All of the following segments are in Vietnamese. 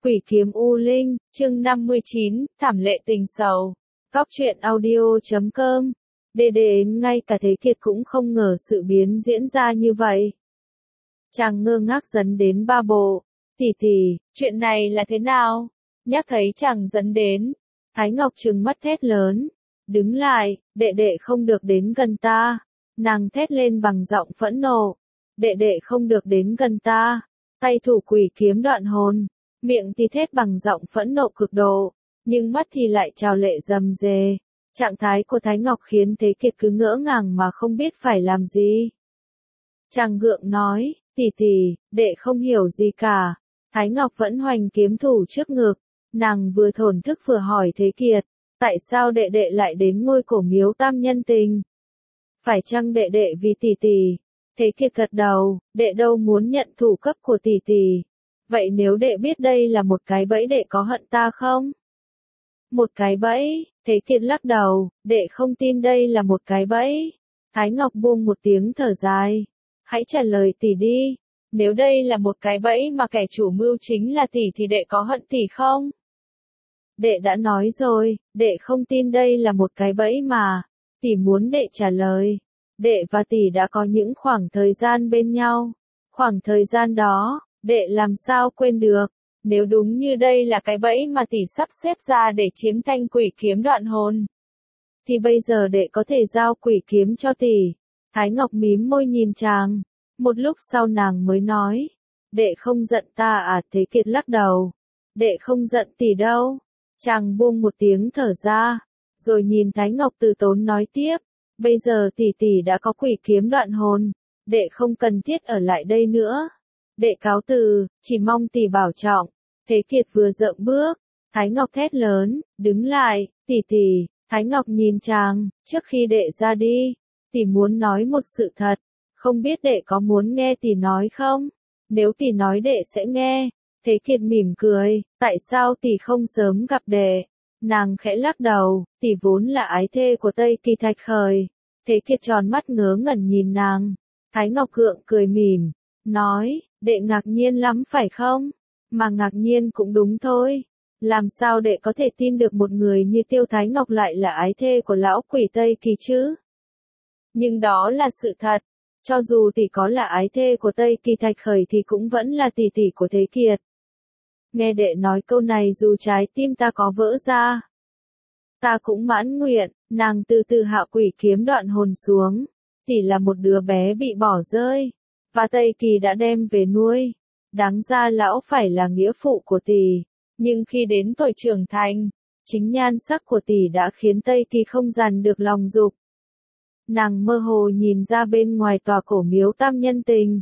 Quỷ kiếm U Linh, chương 59, thảm lệ tình sầu. Góc truyện audio.com. Đến ngay cả Thế Kiệt cũng không ngờ sự biến diễn ra như vậy. Chàng ngơ ngác dấn đến ba bộ. Tỷ, chuyện này là thế nào? Nhắc thấy chàng dấn đến. Thái Ngọc trừng mắt thét lớn. Đứng lại, đệ không được đến gần ta. Nàng thét lên bằng giọng phẫn nộ. Đệ không được đến gần ta. Tay thủ quỷ kiếm đoạn hồn. Miệng thì thét bằng giọng phẫn nộ cực độ, nhưng mắt thì lại trào lệ rầm rề. Trạng thái của Thái Ngọc khiến Thế Kiệt cứ ngỡ ngàng mà không biết phải làm gì. Chàng gượng nói, tỷ, đệ không hiểu gì cả. Thái Ngọc vẫn hoành kiếm thủ trước ngực, nàng vừa thổn thức vừa hỏi Thế Kiệt, tại sao đệ lại đến ngôi cổ miếu tam nhân tình? Phải chăng đệ vì tỷ? Thế Kiệt gật đầu, đệ đâu muốn nhận thủ cấp của tỷ. Vậy nếu đệ biết đây là một cái bẫy đệ có hận ta không? Một cái bẫy, Thế Kiệt lắc đầu, đệ không tin đây là một cái bẫy. Thái Ngọc buông một tiếng thở dài. Hãy trả lời tỷ đi, nếu đây là một cái bẫy mà kẻ chủ mưu chính là tỷ thì đệ có hận tỷ không? Đệ đã nói rồi, đệ không tin đây là một cái bẫy mà. Tỷ muốn đệ trả lời. Đệ và tỷ đã có những khoảng thời gian bên nhau. Khoảng thời gian đó, đệ làm sao quên được, nếu đúng như đây là cái bẫy mà tỷ sắp xếp ra để chiếm thanh quỷ kiếm đoạn hồn, thì bây giờ đệ có thể giao quỷ kiếm cho tỷ. Thái Ngọc mím môi nhìn chàng, một lúc sau nàng mới nói, đệ không giận ta à? Thế Kiệt lắc đầu, đệ không giận tỷ đâu. Chàng buông một tiếng thở ra, rồi nhìn Thái Ngọc từ tốn nói tiếp, bây giờ tỷ đã có quỷ kiếm đoạn hồn, đệ không cần thiết ở lại đây nữa. Đệ cáo từ, chỉ mong tỷ bảo trọng. Thế Kiệt vừa dậm bước, Thái Ngọc thét lớn, đứng lại, tỷ. Thái Ngọc nhìn chàng, trước khi đệ ra đi, tỷ muốn nói một sự thật, không biết đệ có muốn nghe tỷ nói không? Nếu tỷ nói đệ sẽ nghe. Thế Kiệt mỉm cười, tại sao tỷ không sớm gặp đệ? Nàng khẽ lắc đầu, tỷ vốn là ái thê của Tây Kỳ Thạch Khởi. Thế Kiệt tròn mắt ngớ ngẩn nhìn nàng. Thái Ngọc gượng cười mỉm, nói, đệ ngạc nhiên lắm phải không? Mà ngạc nhiên cũng đúng thôi. Làm sao đệ có thể tin được một người như Tiêu Thái Ngọc lại là ái thê của lão quỷ Tây Kỳ chứ? Nhưng đó là sự thật. Cho dù tỷ có là ái thê của Tây Kỳ Thạch Khởi thì cũng vẫn là tỷ của Thế Kiệt. Nghe đệ nói câu này dù trái tim ta có vỡ ra, ta cũng mãn nguyện. Nàng từ từ hạ quỷ kiếm đoạn hồn xuống. Tỷ là một đứa bé bị bỏ rơi, và Tây Kỳ đã đem về nuôi. Đáng ra lão phải là nghĩa phụ của tỷ, nhưng khi đến tuổi trưởng thành, chính nhan sắc của tỷ đã khiến Tây Kỳ không dằn được lòng dục. Nàng mơ hồ nhìn ra bên ngoài tòa cổ miếu tam nhân tình.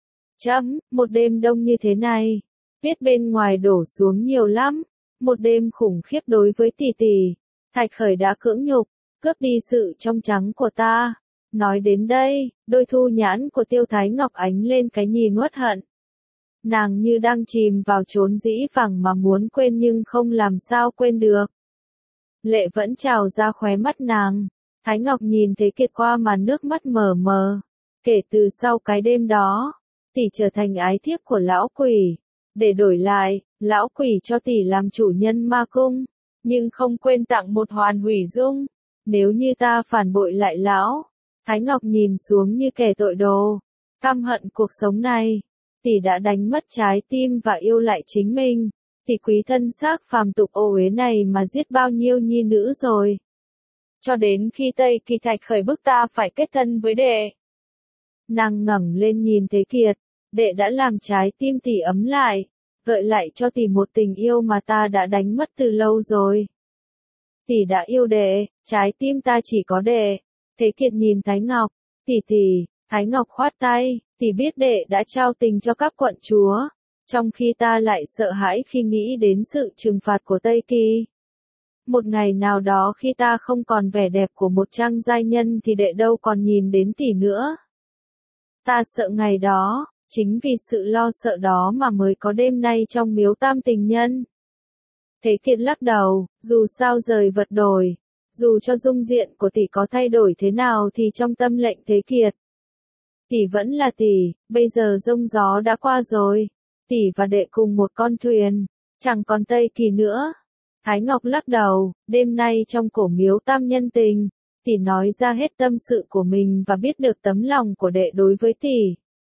Một đêm đông như thế này, tuyết bên ngoài đổ xuống nhiều lắm, một đêm khủng khiếp đối với tỷ. Thạch Khởi đã cưỡng nhục, cướp đi sự trong trắng của ta. Nói đến đây, đôi thu nhãn của Tiêu Thái Ngọc ánh lên cái nhìn uất hận. Nàng như đang chìm vào chốn dĩ vãng mà muốn quên nhưng không làm sao quên được. Lệ vẫn trào ra khóe mắt nàng. Thái Ngọc nhìn Thế Kiệt qua màn nước mắt mờ mờ. Kể từ sau cái đêm đó, tỷ trở thành ái thiếp của lão quỷ. Để đổi lại, lão quỷ cho tỷ làm chủ nhân ma cung, nhưng không quên tặng một hoàn hủy dung. Nếu như ta phản bội lại lão, Thái Ngọc nhìn xuống như kẻ tội đồ, căm hận cuộc sống này. Tỷ đã đánh mất trái tim và yêu lại chính mình. Tỷ quý thân xác phàm tục ô uế này mà giết bao nhiêu nhi nữ rồi. Cho đến khi Tây Kỳ Thạch Khởi bức ta phải kết thân với đệ. Nàng ngẩng lên nhìn Thế Kiệt, đệ đã làm trái tim tỷ ấm lại, gợi lại cho tỷ một tình yêu mà ta đã đánh mất từ lâu rồi. Tỷ đã yêu đệ, trái tim ta chỉ có đệ. Thế Kiệt nhìn Thái Ngọc, tỷ. Thái Ngọc khoát tay, tỷ biết đệ đã trao tình cho các quận chúa, trong khi ta lại sợ hãi khi nghĩ đến sự trừng phạt của Tây Kỳ. Một ngày nào đó khi ta không còn vẻ đẹp của một trang giai nhân thì đệ đâu còn nhìn đến tỷ nữa. Ta sợ ngày đó, chính vì sự lo sợ đó mà mới có đêm nay trong miếu tam tình nhân. Thế Kiệt lắc đầu, dù sao rời vật đổi, dù cho dung diện của tỷ có thay đổi thế nào thì trong tâm lệnh Thế Kiệt, tỷ vẫn là tỷ. Bây giờ giông gió đã qua rồi, tỷ và đệ cùng một con thuyền, Chẳng còn Tây Kỳ nữa. Thái Ngọc lắc đầu, đêm nay trong cổ miếu tam nhân tình, tỷ nói ra hết tâm sự của mình và biết được tấm lòng của đệ đối với tỷ.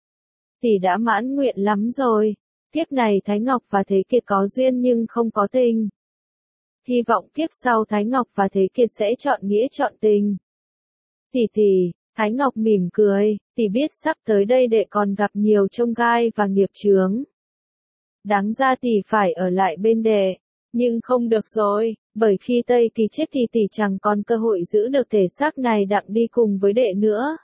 Tỷ đã mãn nguyện lắm rồi. Kiếp này Thái Ngọc và Thế Kiệt có duyên nhưng không có tình. Hy vọng kiếp sau Thái Ngọc và Thế Kiệt sẽ chọn nghĩa chọn tình. Tỷ, Thái Ngọc mỉm cười, tỷ biết sắp tới đây đệ còn gặp nhiều chông gai và nghiệp chướng. Đáng ra tỷ phải ở lại bên đệ, nhưng không được rồi, bởi khi Tây Kỳ chết thì tỷ chẳng còn cơ hội giữ được thể xác này đặng đi cùng với đệ nữa.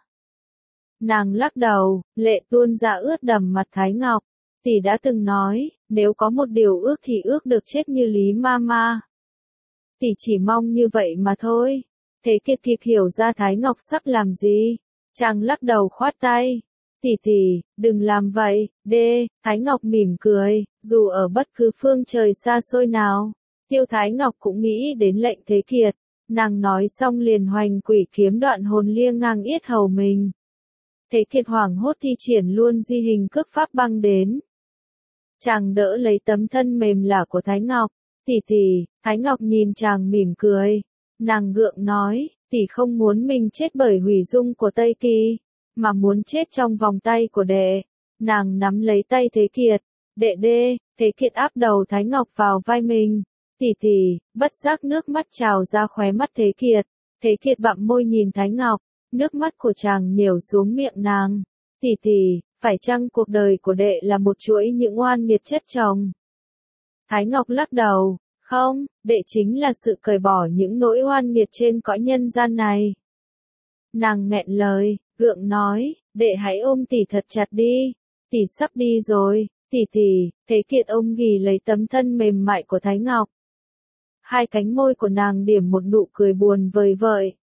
Nàng lắc đầu, lệ tuôn ra ướt đầm mặt Thái Ngọc. Tỷ đã từng nói, nếu có một điều ước thì ước được chết như Lý Mama. Tỷ chỉ mong như vậy mà thôi. Thế Kiệt kịp hiểu ra Thái Ngọc sắp làm gì. Chàng lắc đầu khoát tay. Tỷ, đừng làm vậy, Thái Ngọc mỉm cười, dù ở bất cứ phương trời xa xôi nào. Tiêu Thái Ngọc cũng nghĩ đến lệnh Thế Kiệt. Nàng nói xong liền hoành quỷ kiếm đoạn hồn liêng ngang yết hầu mình. Thế Kiệt hoảng hốt thi triển luôn di hình cước pháp băng đến. Chàng đỡ lấy tấm thân mềm lả của Thái Ngọc. Tỷ, Thái Ngọc nhìn chàng mỉm cười. Nàng gượng nói, tỷ không muốn mình chết bởi hủy dung của Tây Kỳ, mà muốn chết trong vòng tay của đệ. Nàng nắm lấy tay Thế Kiệt. Đệ, Thế Kiệt áp đầu Thái Ngọc vào vai mình. Tỷ, bất giác nước mắt trào ra khóe mắt Thế Kiệt. Thế Kiệt bặm môi nhìn Thái Ngọc, nước mắt của chàng nhểu xuống miệng nàng. Tỷ, phải chăng cuộc đời của đệ là một chuỗi những oan nghiệt chất chồng? Thái Ngọc lắc đầu, không, đệ chính là sự cởi bỏ những nỗi oan nghiệt trên cõi nhân gian này. Nàng nghẹn lời, gượng nói, đệ hãy ôm tỷ thật chặt đi, tỷ sắp đi rồi, tỷ, Thế Kiệt ôm ghì lấy tấm thân mềm mại của Thái Ngọc. Hai cánh môi của nàng điểm một nụ cười buồn vời vợi.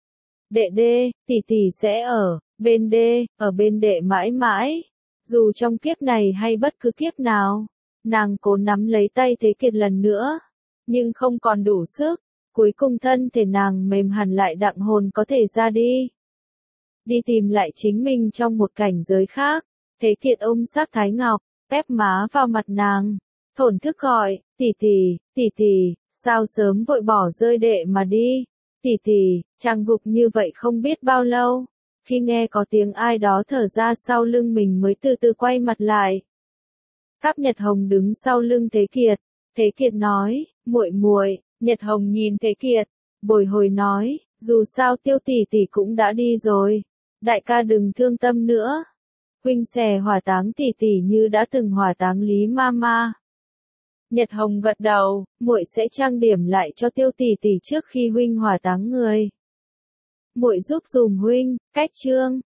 Đệ, tỷ sẽ ở bên đệ mãi mãi, dù trong kiếp này hay bất cứ kiếp nào. Nàng cố nắm lấy tay Thế Kiệt lần nữa, nhưng không còn đủ sức, cuối cùng thân thể nàng mềm hẳn lại đặng hồn có thể ra đi. Đi tìm lại chính mình trong một cảnh giới khác. Thế Kiệt ôm sát Thái Ngọc, ép má vào mặt nàng, thổn thức gọi, tỷ, sao sớm vội bỏ rơi đệ mà đi. Tỷ, chàng gục như vậy không biết bao lâu, khi nghe có tiếng ai đó thở ra sau lưng mình mới từ từ quay mặt lại. Tháp Nhật Hồng đứng sau lưng Thế Kiệt. Thế Kiệt nói, muội. Nhật Hồng nhìn Thế Kiệt, bồi hồi nói, dù sao Tiêu tỷ cũng đã đi rồi, đại ca đừng thương tâm nữa. Huynh xẻ hỏa táng tỷ như đã từng hỏa táng Lý Mama. Nhật Hồng gật đầu, muội sẽ trang điểm lại cho Tiêu tỷ trước khi huynh hỏa táng người. Muội giúp dùm huynh. Cách chương